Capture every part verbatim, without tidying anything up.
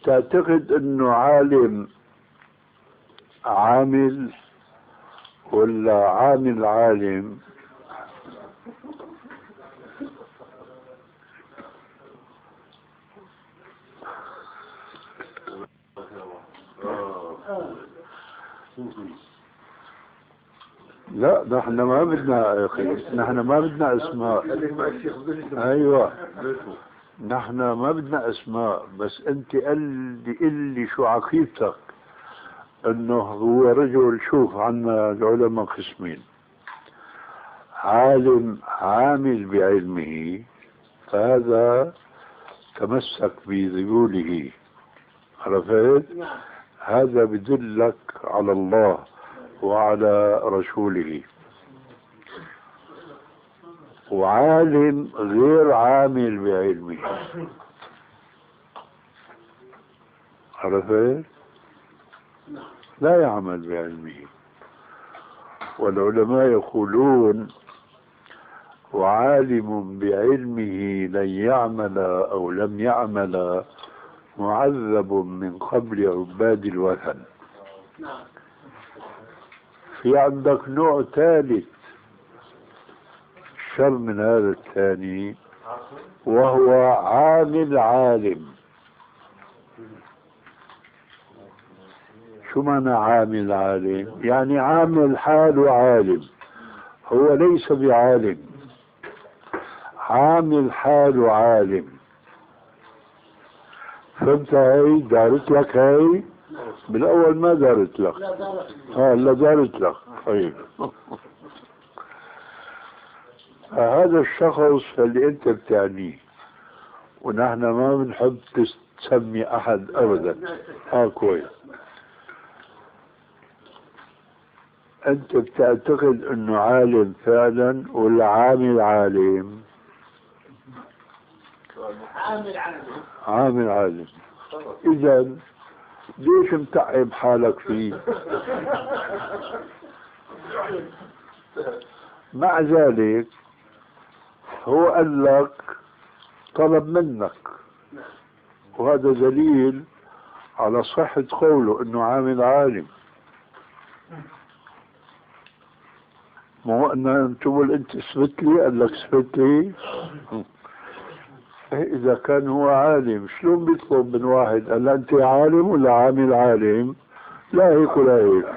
تعتقد انه عالم عامل ولا عامل عالم؟ لا نحن ما بدنا يا اخي، نحن ما بدنا اسماء. ايوه نحن ما بدنا اسماء، بس انت قل لي قل لي شو عقيدتك انه هو رجل. شوف عنا العلماء قسمين: عالم عامل بعلمه، فهذا تمسك بذيوله، عرفت؟ هذا بدلك على الله وعلى رسوله. وعالم غير عامل بعلمه، عرفت؟ لا يعمل بعلمه. والعلماء يقولون: وعالم بعلمه لن يعمل أو لم يعمل معذب من قبل عباد الوثن. في عندك نوع ثالث شر من هذا الثاني، وهو عامل عالم. شو معنى عامل عالم؟ يعني عامل حاله عالم، هو ليس بعالم، عامل حاله عالم. فهمت هاي؟ دارت لك هاي؟ بالاول ما دارت لك. اه لا دارت لك. طيب هذا الشخص اللي انت بتعنيه، ونحن ما بنحب تسمي احد ابدا. اه كويس. انت بتعتقد انه عالم فعلا ولا عامل عالم؟ عامل عالم. عامل عالم. اذا ليش متعب حالك فيه؟ مع ذلك هو قال لك، طلب منك، وهذا دليل على صحة قوله انه عامل عالم. مو ان تقول انت اثبت لي، قال لك اثبت لي. اذا كان هو عالم شلون بيطلب من واحد قال له انت عالم ولا عامل عالم؟ لا هيك ولا هيك.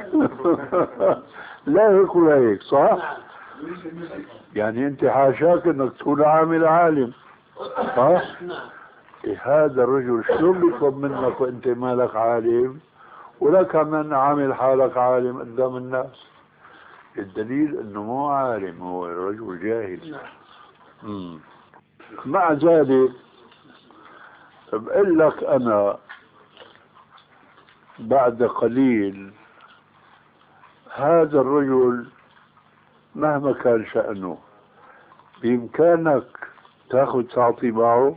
لا هيك ولا هيك، صح؟ يعني انت حاشاك انك تكون عامل عالم، صح؟ إيه هذا الرجل شلون بيطلب منك وانت مالك عالم، ولا كمان عامل حالك عالم قدام الناس؟ الدليل انه مو عالم، هو رجل جاهل. مم. مع ذلك بقول لك انا بعد قليل هذا الرجل مهما كان شأنه بإمكانك تاخذ تعطي معه.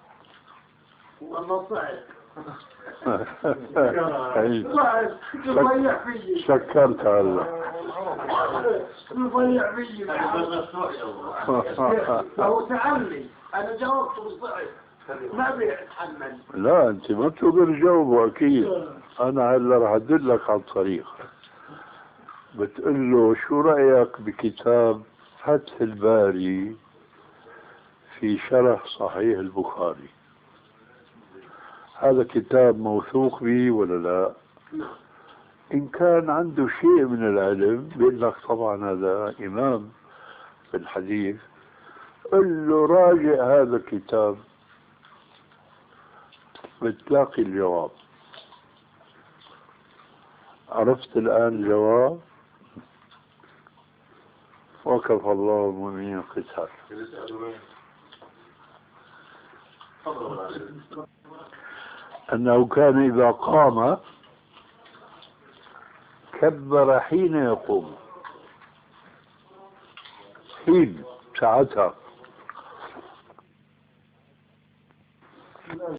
والله صعب. شكرت هلا. مضيع فيي. هو تعلي، انا جاوبته بالصعب، ما بيتحمل. لا انت ما بتقدر تجاوبه اكيد. انا هلا راح ادلك على الطريق. بتقول له شو رايك بكتاب فتح الباري في شرح صحيح البخاري؟ هذا كتاب موثوق به ولا لا؟ إن كان عنده شيء من العلم بيقول لك طبعا هذا إمام في الحديث. قل له راجع هذا الكتاب بتلاقي الجواب. عرفت الآن الجواب؟ وكفى الله المؤمنين القتال. أنه كان إذا قام كبر حين يقوم. حين ساعتها